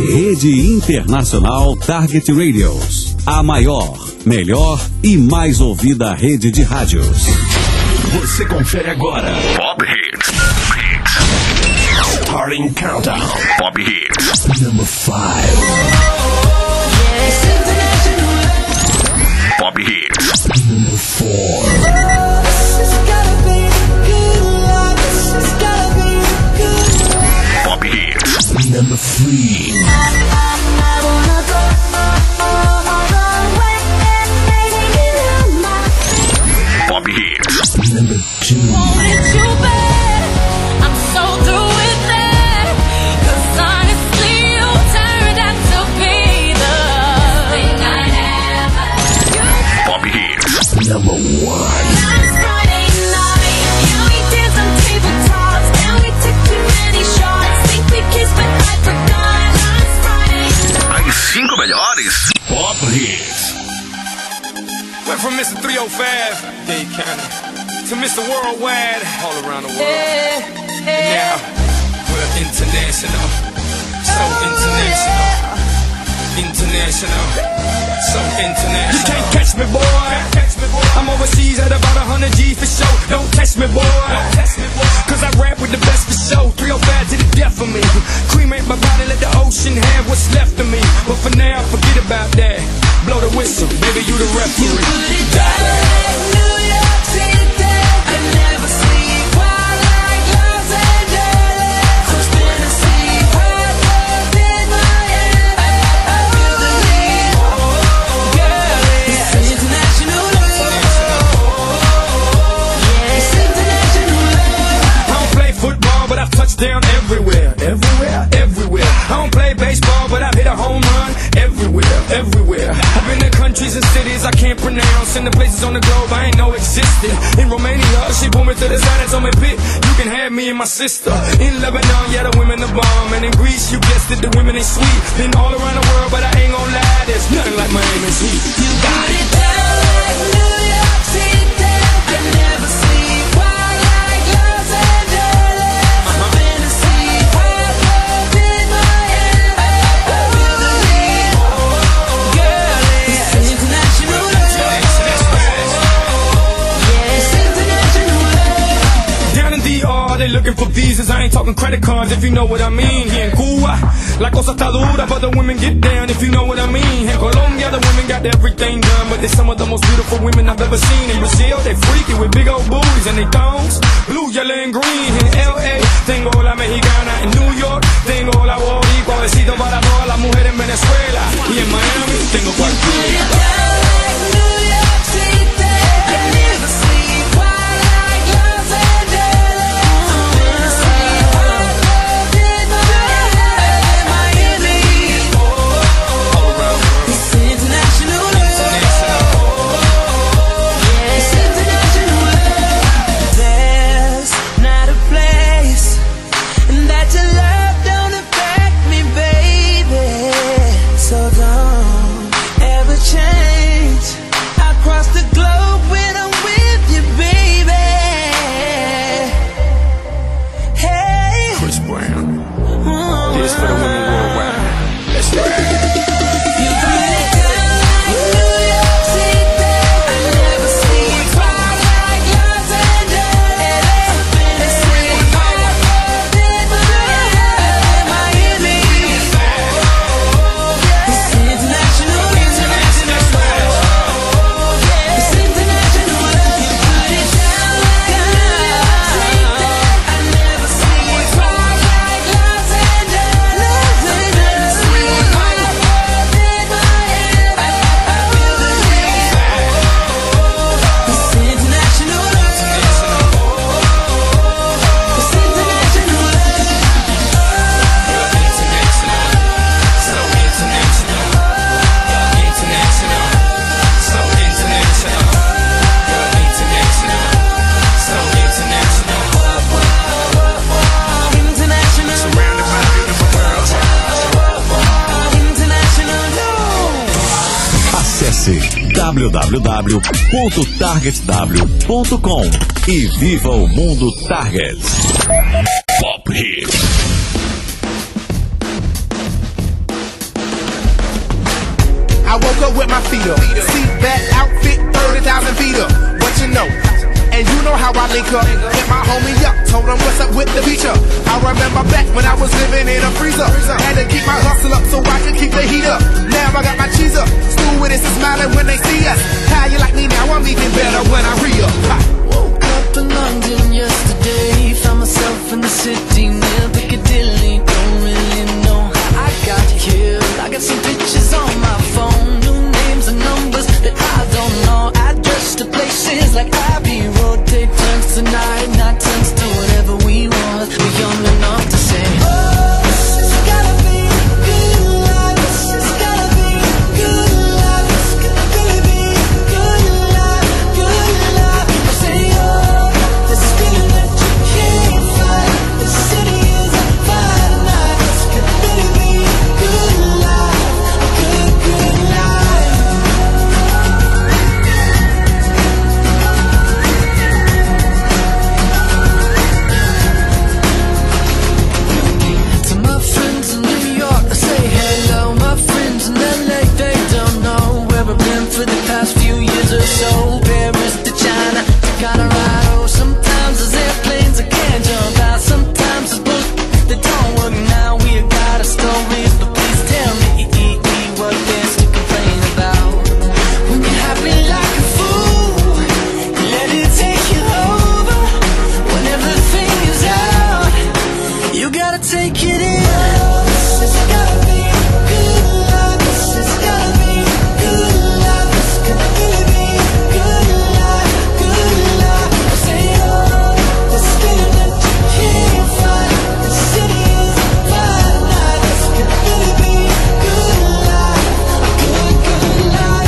Rede Internacional Target Radios. A maior, melhor e mais ouvida rede de rádios. Você confere agora Pop Hits. Starting Countdown. Pop Hits. Number 5. Pop Hits. Number 4. Pop Hits. Number 3. Pop Hits. Number 2. I'm so through with that, 'cause honestly you turned out to be the thing I never. Pop Hits. Number 1. Last Friday night, yeah, we did some table talks, and we took too many shots. Think we kissed, but I forgot. Last Friday. As 5 melhores Pop Hits. Went from Mr. 305, Dade County, to Mr. Worldwide, all around the world. And now, we're international, so international, international, so international. You can't catch me, boy. I'm overseas at about 100 G for show. Don't test me, boy. 'Cause I rap with the best for show. 305 to the death of me. Cremate my body, let the ocean have what's left of me. But for now, forget about that. Blow the whistle, baby, you the referee. You put it down, New York City. I never sleep while like Los Angeles. I'm spinning sleep, hot love in my head. I feel the need, girl, it's international love. It's international love. I don't play football, but I've touched down everywhere. Everywhere, everywhere. I don't play baseball, but I've hit a home run everywhere, everywhere. I've been to countries and cities I can't pronounce, and the places on the globe I ain't know existed. In Romania, she pulled me to the side and told me, "Pit, you can have me and my sister." In Lebanon, yeah, the women are bomb, and in Greece, you guessed it, the women ain't sweet. Been all around the world, but I ain't gon' lie, there's nothing like Miami's heat. You got it down like New York City. I never sleep while like Los Angeles. I'm in the sea, hot love in my head. I feel the need, girl, it's international love. It's international love. Down in DR, they looking for visas. I ain't talking credit cards, if you know what I mean. Here in Cuba, la cosa está dura, but the women get down, if you know what I mean. In Colombia, the women got everything done, but they're some of the most beautiful women I've ever seen. In Brazil, they freaky with big old booties and they thongs, blue, yellow, and green. In LA, tengo la mexicana. In New York, tengo la boricua. Besito para todas las mujeres en Venezuela. Y en Miami, tengo cualquiera. www.targetw.com e viva o mundo Target. Pop Hits. leader. Seat back outfit, 30,000 feet up. What you know? And you know how I link up. Hit my homie up, told him what's up with the feature. I remember back when I was living in a freezer. Had to keep my hustle up so I could keep the heat up. Now I got my cheese up. Stewardess is smiling when they see us. How you like me now? I'm even better when I re-up. Woke up in London yesterday. Found myself in the city near Piccadilly. Don't really know how I got here. I got some pictures on my phone, new names and numbers that I don't know. Address to places like Abbey Road. Take turns tonight, not turns to whatever we want. We're young enough to say, oh, this has gotta be good life. This has gotta be good life. This could really be good life, good life. I say, oh, this feeling that you can't find. The city is a fine night. This could really be good life, a good, good life. To my friends in New York, I say hello. My friends in LA, they don't know where I've been for the past few years or so. Paris to China to Colorado. Sometimes there's airplanes I can't jump out. Sometimes there's boats that don't work now. We got our stories, but please tell me what there's to complain about. When you're happy like a fool, let it take you over. When everything is out, you gotta take it in. This has gotta be good life. This has gotta be good life. This could really be good life, good life. I say, oh, this feeling that you can't find. The city is a fine night. This could really be good life, a good, good life.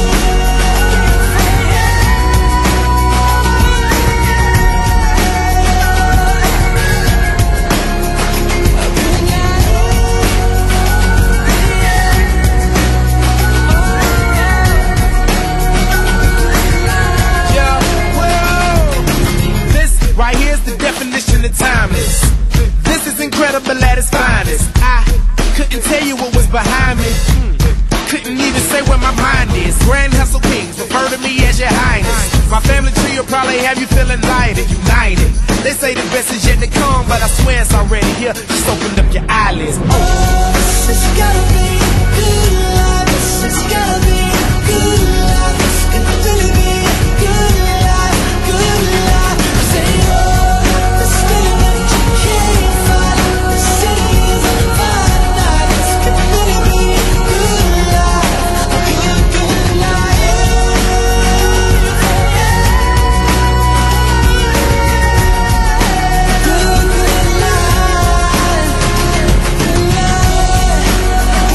Yeah, well, this right here's the definition of timeless. This is incredible at its finest. I couldn't tell you what was behind me. Couldn't even say where my mind is. Grand Hustle Kings, refer to me as your highness. My family tree will probably have you feeling light and united. They say the best is yet to come, but I swear it's already here. Just open up your eyelids. Oh, this has gotta be good life. This has gotta be good life. This could really be good life, good life. I say, oh, this feeling that you can't find. The city is a fine night. This could really be good life, a good, good life. Good, good life, good life.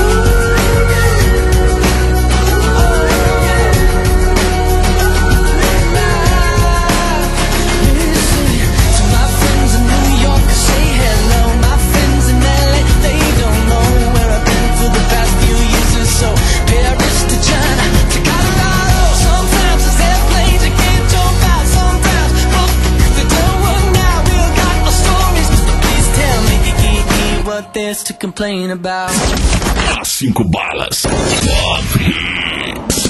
To my friends in New York, I say hello. My friends in LA, they don't know where I've been for the past few years or so. Paris to China to Colorado. Sometimes there's airplanes that can't jump out. Sometimes boats that don't work now. We've got our stories, but please tell me what there's to complain about. As 5 balas. Pop Hits.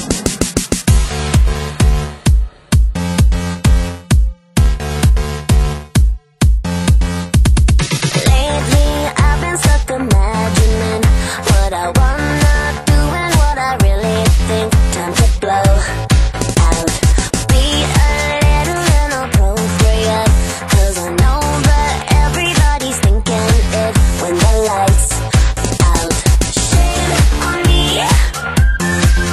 Lately, I've been stuck imagining what I wanna do and what I really think. Time to blow out. Be a little inappropriate, 'cause I know that everybody's thinking it when the lights out. Shame on me.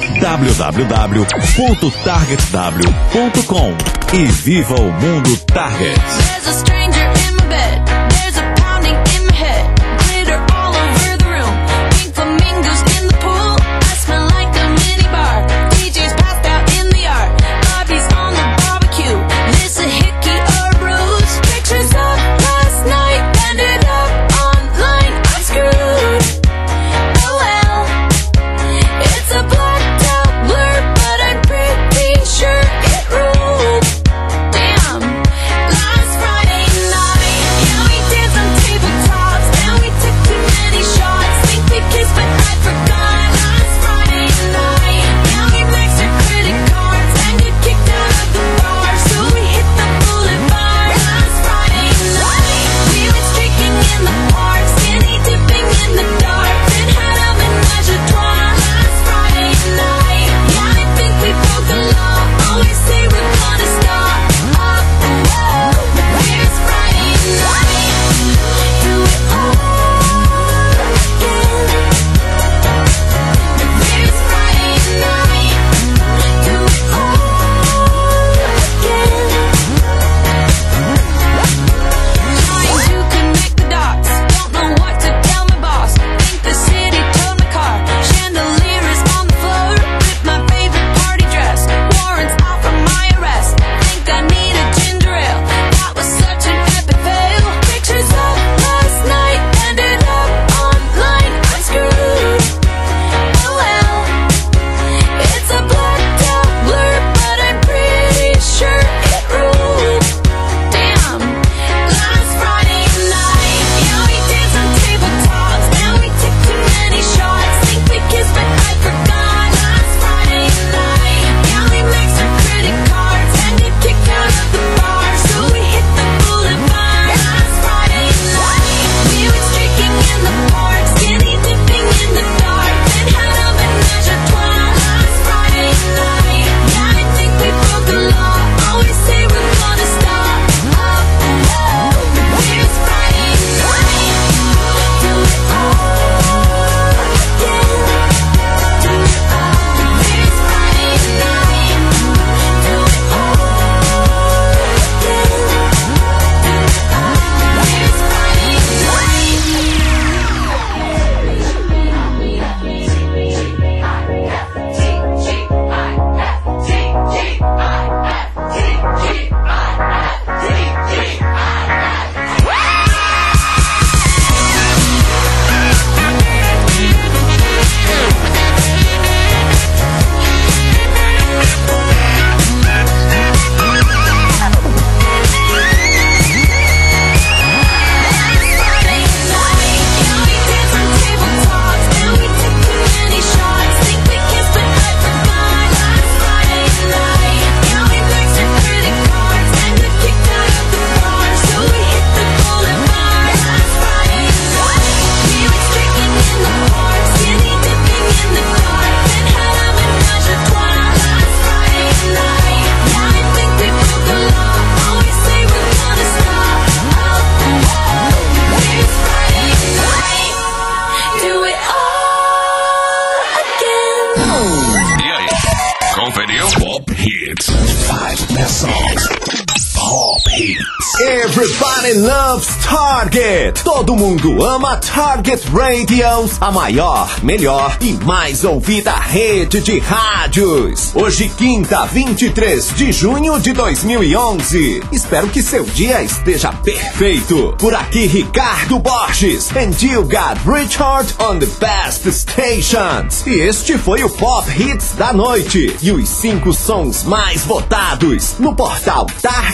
www.targetw.com e viva o mundo Target. There's a stranger in my bed. There's a pounding in my head. Glitter all over the room. Pink flamingos in the pool. I smell like a mini bar. DJ's passed out in the yard. Bobby's on the barbecue. This a hickey or a bruise. Pictures of last night ended up online. I'm screwed. Oh well. It's a blacked out blur, but I'm pretty sure it ruled. Damn. Last Friday night, yeah, we danced on tabletops, and we took too many shots. Think we kissed, but I forgot. Last Friday night, yeah, we maxed our credit cards and got kicked out of the bar, so we hit the boulevard. Last Friday night, we went streaking in the park, skinny dipping in the dark, then had a menage a trois. Last Friday night, yeah, I think we broke the law. Always say we're gonna stop. Here's Friday night. Do it all again. Here's Friday night. Do it all again. Trying to connect the dots. Don't know what to tell my boss. Think the city towed my car. Chandelier is on the floor. With my favorite party dress. Warrants out for my arrest. Think I need a ginger ale. That was such an epic fail. Pictures of last night ended up online. I'm screwed. Oh well. It's a blacked out blur, but I'm pretty sure it ruled. Damn. Last Friday night, yeah, we danced on tabletops, and we took too many shots. Think we kissed, but I forgot. Last Friday night, yeah, we maxed our credit cards and got kicked out of the bar, so we hit the boulevard. Last Friday night, we went streaking in the park, skinny dipping in the dark, then had a menage a trois. Last Friday night, yeah, I think we broke the law. Always say we're gonna stop. Here's Friday night. Do it all again. Here's Friday night. Do it all again. Here's Friday Everybody loves Target. Todo mundo ama Target Radios, a maior, melhor e mais ouvida rede de rádios. Hoje, quinta, 23 de junho de 2011. Espero que seu dia esteja perfeito. Por aqui, Ricardo Borges. And you got Richard on the best stations. E este foi o Pop Hits da noite. E os 5 sons mais votados no portal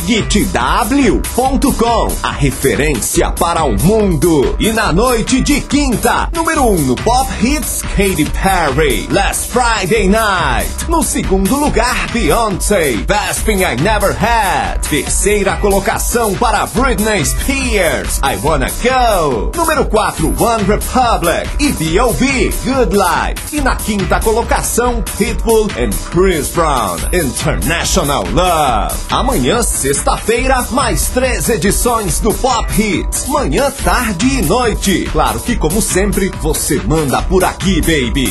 TargetW.com, a referência para o mundo. E na noite de quinta, número 1 no Pop Hits, Katy Perry, Last Friday Night. No segundo lugar, Beyoncé, Best Thing I Never Had. Terceira colocação para Britney Spears, I Wanna Go. Número 4, One Republic e B.O.B, Good Life. E na quinta colocação, Pitbull and Chris Brown, International Love. Amanhã, sexta-feira, mais 3 edições do Pop Hits, manhã, tarde e noite. Claro que, como sempre, você manda por aqui, baby.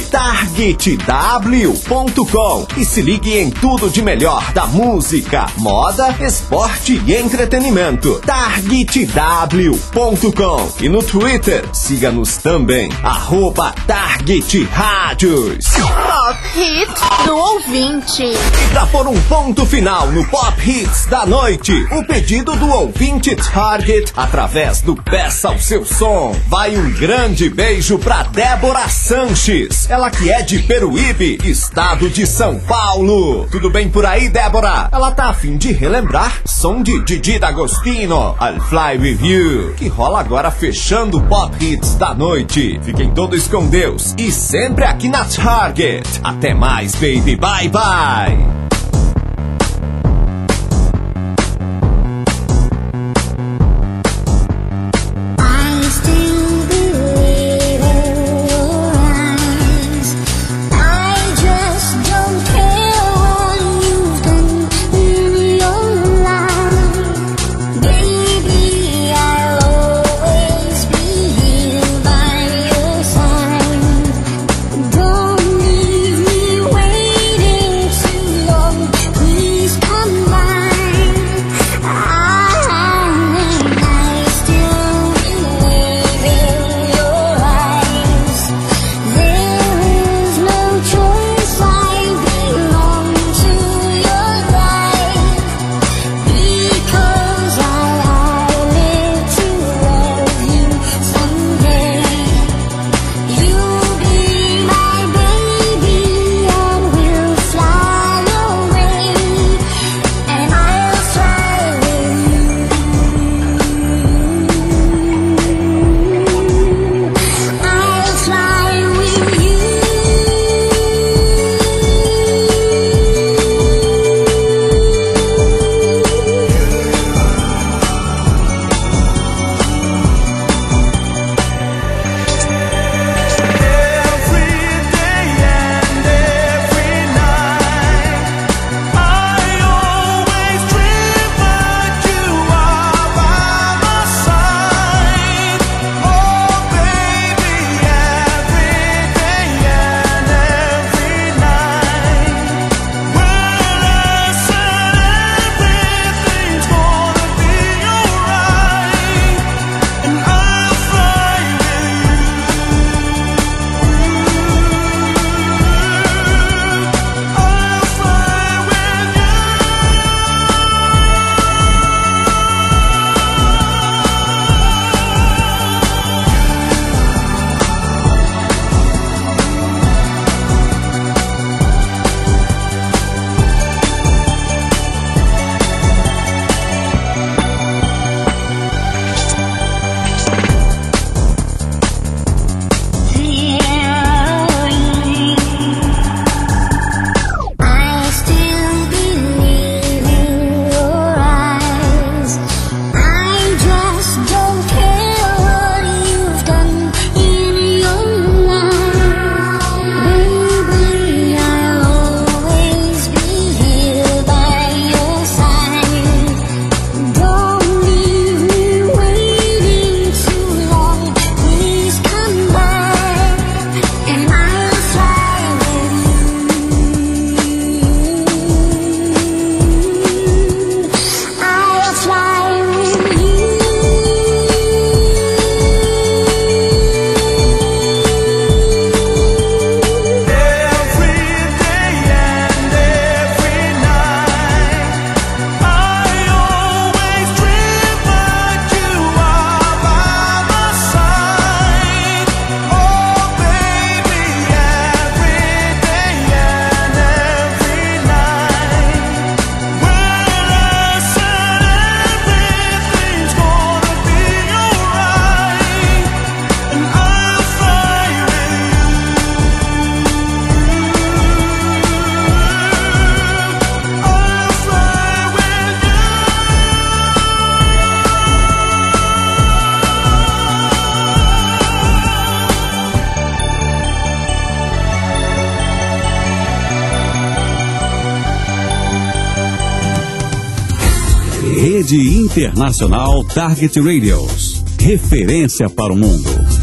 TargetW.com e se ligue em tudo de melhor da música, moda, esporte e entretenimento. TargetW.com e no Twitter, siga-nos também, @TargetRádios. Pop Hits do ouvinte. E pra pôr um ponto final no Pop Hits da noite, o pedido do ouvinte Target através do Peça o Seu Som. Vai um grande beijo pra Débora Sanches, ela que é de Peruíbe, estado de São Paulo. Tudo bem por aí, Débora? Ela tá a fim de relembrar som de Didi D'Agostino, I'll Fly With You, que rola agora fechando o Pop Hits da noite. Fiquem todos com Deus e sempre aqui na Target. Até mais, baby. Bye, bye. Don't leave me waiting too long. Rede Internacional Target Radios. Referência para o mundo.